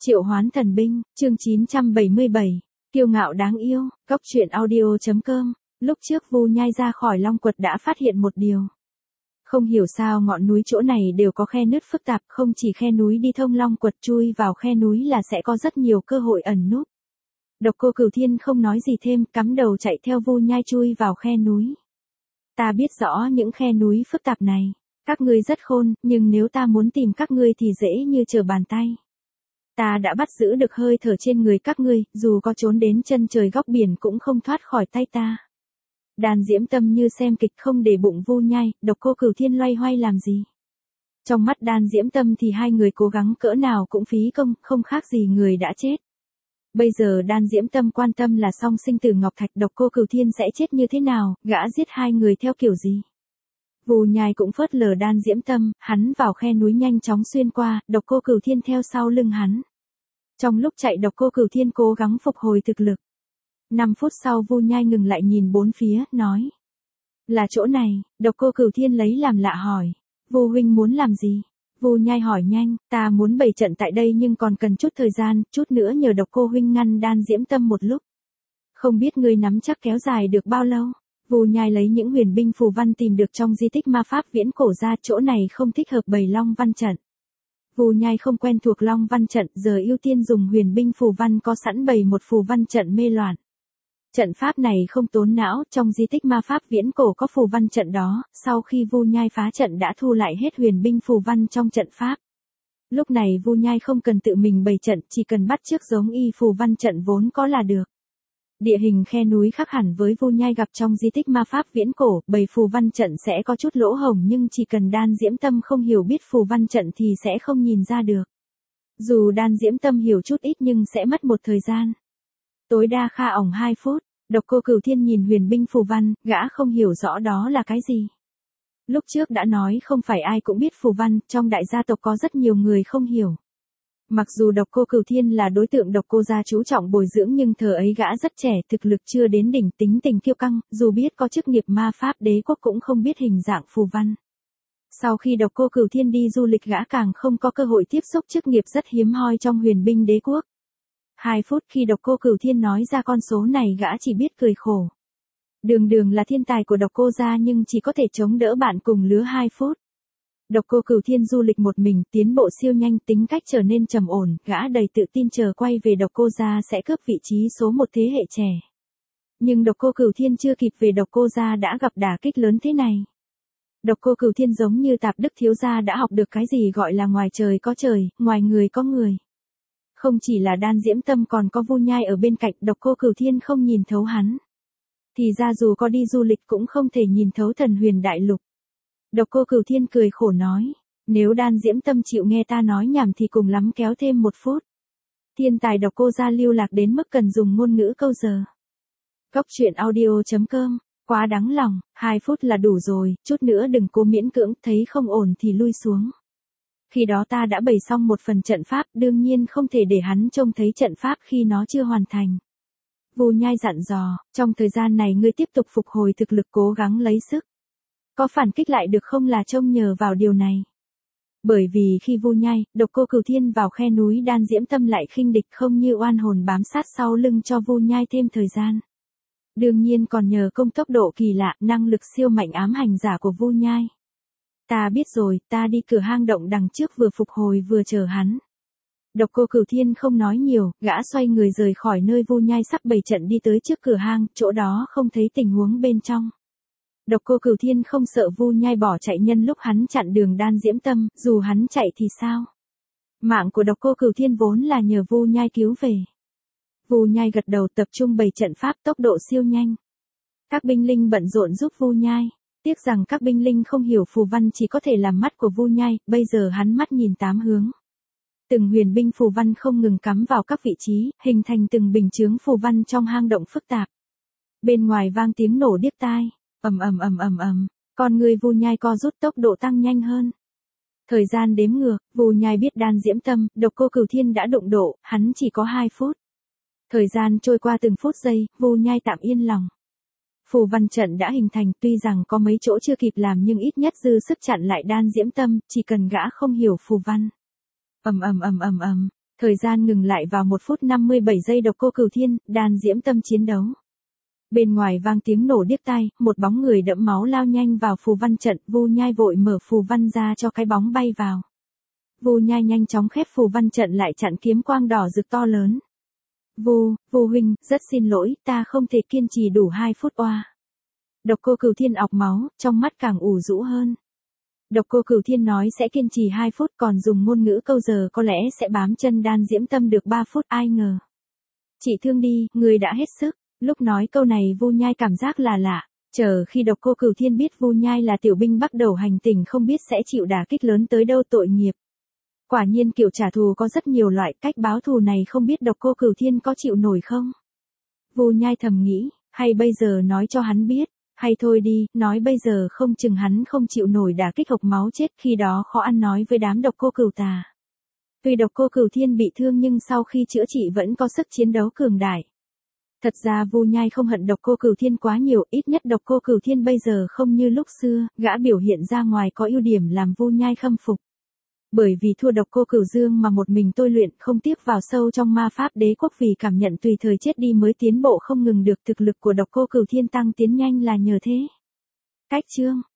Triệu Hoán Thần Binh, chương 977, kiêu ngạo đáng yêu, Cóc truyện audio.com. Lúc trước Vu Nhai ra khỏi Long Quật đã phát hiện một điều. Không hiểu sao ngọn núi chỗ này đều có khe nứt phức tạp, không chỉ khe núi đi thông Long Quật, chui vào khe núi là sẽ có rất nhiều cơ hội ẩn núp. Độc Cô Cửu Thiên không nói gì thêm, cắm đầu chạy theo Vu Nhai chui vào khe núi. Ta biết rõ những khe núi phức tạp này, các ngươi rất khôn, nhưng nếu ta muốn tìm các ngươi thì dễ như trở bàn tay. Ta đã bắt giữ được hơi thở trên người các ngươi, dù có trốn đến chân trời góc biển cũng không thoát khỏi tay ta. Đàn Diễm Tâm như xem kịch không để bụng Vu Nhai, Độc Cô Cửu Thiên loay hoay làm gì. Trong mắt Đan Diễm Tâm thì hai người cố gắng cỡ nào cũng phí công, không khác gì người đã chết. Bây giờ Đan Diễm Tâm quan tâm là song sinh tử Ngọc Thạch, Độc Cô Cửu Thiên sẽ chết như thế nào, gã giết hai người theo kiểu gì. Vu Nhai cũng phớt lờ Đan Diễm Tâm, hắn vào khe núi nhanh chóng xuyên qua, Độc Cô Cửu Thiên theo sau lưng hắn. Trong lúc chạy Độc Cô Cửu Thiên cố gắng phục hồi thực lực. 5 phút sau Vu Nhai ngừng lại nhìn bốn phía, nói. Là chỗ này, Độc Cô Cửu Thiên lấy làm lạ hỏi. Vu huynh muốn làm gì? Vu Nhai hỏi nhanh, ta muốn bày trận tại đây nhưng còn cần chút thời gian, chút nữa nhờ Độc Cô huynh ngăn Đan Diễm Tâm một lúc. Không biết ngươi nắm chắc kéo dài được bao lâu? Vu Nhai lấy những huyền binh phù văn tìm được trong di tích ma pháp viễn cổ ra, chỗ này không thích hợp bày Long Văn trận. Vu Nhai không quen thuộc Long Văn trận, giờ ưu tiên dùng huyền binh phù văn có sẵn bày một phù văn trận mê loạn. Trận pháp này không tốn não, trong di tích ma pháp viễn cổ có phù văn trận đó, sau khi Vu Nhai phá trận đã thu lại hết huyền binh phù văn trong trận pháp. Lúc này Vu Nhai không cần tự mình bày trận, chỉ cần bắt chước giống y phù văn trận vốn có là được. Địa hình khe núi khác hẳn với Vu Nhai gặp trong di tích ma pháp viễn cổ, bày phù văn trận sẽ có chút lỗ hổng nhưng chỉ cần Đan Diễm Tâm không hiểu biết phù văn trận thì sẽ không nhìn ra được. Dù Đan Diễm Tâm hiểu chút ít nhưng sẽ mất một thời gian. Tối đa kha ỏng 2 phút, Độc Cô Cửu Thiên nhìn huyền binh phù văn, gã không hiểu rõ đó là cái gì. Lúc trước đã nói không phải ai cũng biết phù văn, trong đại gia tộc có rất nhiều người không hiểu. Mặc dù Độc Cô Cửu Thiên là đối tượng Độc Cô gia chú trọng bồi dưỡng nhưng thời ấy gã rất trẻ, thực lực chưa đến đỉnh, tính tình kiêu căng, dù biết có chức nghiệp ma pháp đế quốc cũng không biết hình dạng phù văn. Sau khi Độc Cô Cửu Thiên đi du lịch gã càng không có cơ hội tiếp xúc chức nghiệp rất hiếm hoi trong huyền binh đế quốc. 2 phút khi Độc Cô Cửu Thiên nói ra con số này gã chỉ biết cười khổ. Đường là thiên tài của Độc Cô gia nhưng chỉ có thể chống đỡ bạn cùng lứa 2 phút. Độc Cô Cửu Thiên du lịch một mình, tiến bộ siêu nhanh, tính cách trở nên trầm ổn, gã đầy tự tin chờ quay về Độc Cô gia sẽ cướp vị trí số 1 thế hệ trẻ. Nhưng Độc Cô Cửu Thiên chưa kịp về Độc Cô gia đã gặp đả kích lớn thế này. Độc Cô Cửu Thiên giống như Tạp Đức thiếu gia đã học được cái gì gọi là ngoài trời có trời, ngoài người có người. Không chỉ là Đan Diễm Tâm còn có Vu Nhai ở bên cạnh, Độc Cô Cửu Thiên không nhìn thấu hắn. Thì ra dù có đi du lịch cũng không thể nhìn thấu Thần Huyền Đại Lục. Độc Cô Cửu Thiên cười khổ nói, nếu Đan Diễm Tâm chịu nghe ta nói nhảm thì cùng lắm kéo thêm 1 phút. Thiên tài Độc Cô gia lưu lạc đến mức cần dùng ngôn ngữ câu giờ. Cóc truyện audio.com, quá đáng lòng, 2 phút là đủ rồi, chút nữa đừng cố miễn cưỡng, thấy không ổn thì lui xuống. Khi đó ta đã bày xong một phần trận pháp, đương nhiên không thể để hắn trông thấy trận pháp khi nó chưa hoàn thành. Vu Nhai dặn dò, trong thời gian này ngươi tiếp tục phục hồi thực lực, cố gắng lấy sức. Có phản kích lại được không là trông nhờ vào điều này. Bởi vì khi Vu Nhai, Độc Cô Cửu Thiên vào khe núi, Đan Diễm Tâm lại khinh địch không như oan hồn bám sát sau lưng cho Vu Nhai thêm thời gian. Đương nhiên còn nhờ công tốc độ kỳ lạ, năng lực siêu mạnh ám hành giả của Vu Nhai. Ta biết rồi, ta đi cửa hang động đằng trước vừa phục hồi vừa chờ hắn. Độc Cô Cửu Thiên không nói nhiều, gã xoay người rời khỏi nơi Vu Nhai sắp bày trận đi tới trước cửa hang, chỗ đó không thấy tình huống bên trong. Độc Cô Cửu Thiên không sợ Vu Nhai bỏ chạy nhân lúc hắn chặn đường Đan Diễm Tâm, dù hắn chạy thì sao? Mạng của Độc Cô Cửu Thiên vốn là nhờ Vu Nhai cứu về. Vu Nhai gật đầu tập trung bày trận pháp tốc độ siêu nhanh. Các binh linh bận rộn giúp Vu Nhai. Tiếc rằng các binh linh không hiểu phù văn chỉ có thể làm mắt của Vu Nhai, bây giờ hắn mắt nhìn 8 hướng. Từng huyền binh phù văn không ngừng cắm vào các vị trí, hình thành từng bình chướng phù văn trong hang động phức tạp. Bên ngoài vang tiếng nổ điếc tai, ầm, con người Vu Nhai co rút tốc độ tăng nhanh hơn. Thời gian đếm ngược, Vu Nhai biết Đan Diễm Tâm, Độc Cô Cửu Thiên đã đụng độ, hắn chỉ có 2 phút. Thời gian trôi qua từng phút giây, Vu Nhai tạm yên lòng. Phù văn trận đã hình thành, tuy rằng có mấy chỗ chưa kịp làm nhưng ít nhất dư sức chặn lại Đan Diễm Tâm, chỉ cần gã không hiểu phù văn. Thời gian ngừng lại vào 1 phút 57 giây, Độc Cô Cửu Thiên, Đan Diễm Tâm chiến đấu. Bên ngoài vang tiếng nổ điếc tai, một bóng người đẫm máu lao nhanh vào phù văn trận, Vu Nhai vội mở phù văn ra cho cái bóng bay vào. Vu Nhai nhanh chóng khép phù văn trận lại chặn kiếm quang đỏ rực to lớn. Vu huynh, rất xin lỗi, ta không thể kiên trì đủ 2 phút oa. Độc Cô Cửu Thiên ọc máu, trong mắt càng ủ rũ hơn. Độc Cô Cửu Thiên nói sẽ kiên trì 2 phút, còn dùng ngôn ngữ câu giờ có lẽ sẽ bám chân Đan Diễm Tâm được 3 phút, ai ngờ. Chị thương đi, người đã hết sức. Lúc nói câu này Vu Nhai cảm giác là lạ, chờ khi Độc Cô Cửu Thiên biết Vu Nhai là tiểu binh bắt đầu hành tình không biết sẽ chịu đả kích lớn tới đâu, tội nghiệp. Quả nhiên kiểu trả thù có rất nhiều loại, cách báo thù này không biết Độc Cô Cửu Thiên có chịu nổi không? Vu Nhai thầm nghĩ, hay bây giờ nói cho hắn biết, hay thôi đi, nói bây giờ không chừng hắn không chịu nổi đả kích hộc máu chết, khi đó khó ăn nói với đám Độc Cô Cửu tà. Tuy Độc Cô Cửu Thiên bị thương nhưng sau khi chữa trị vẫn có sức chiến đấu cường đại. Thật ra Vu Nhai không hận Độc Cô Cửu Thiên quá nhiều, ít nhất Độc Cô Cửu Thiên bây giờ không như lúc xưa, gã biểu hiện ra ngoài có ưu điểm làm Vu Nhai khâm phục. Bởi vì thua Độc Cô Cửu Dương mà một mình tôi luyện, không tiếc vào sâu trong ma pháp đế quốc vì cảm nhận tùy thời chết đi mới tiến bộ không ngừng được, thực lực của Độc Cô Cửu Thiên tăng tiến nhanh là nhờ thế. Cách chương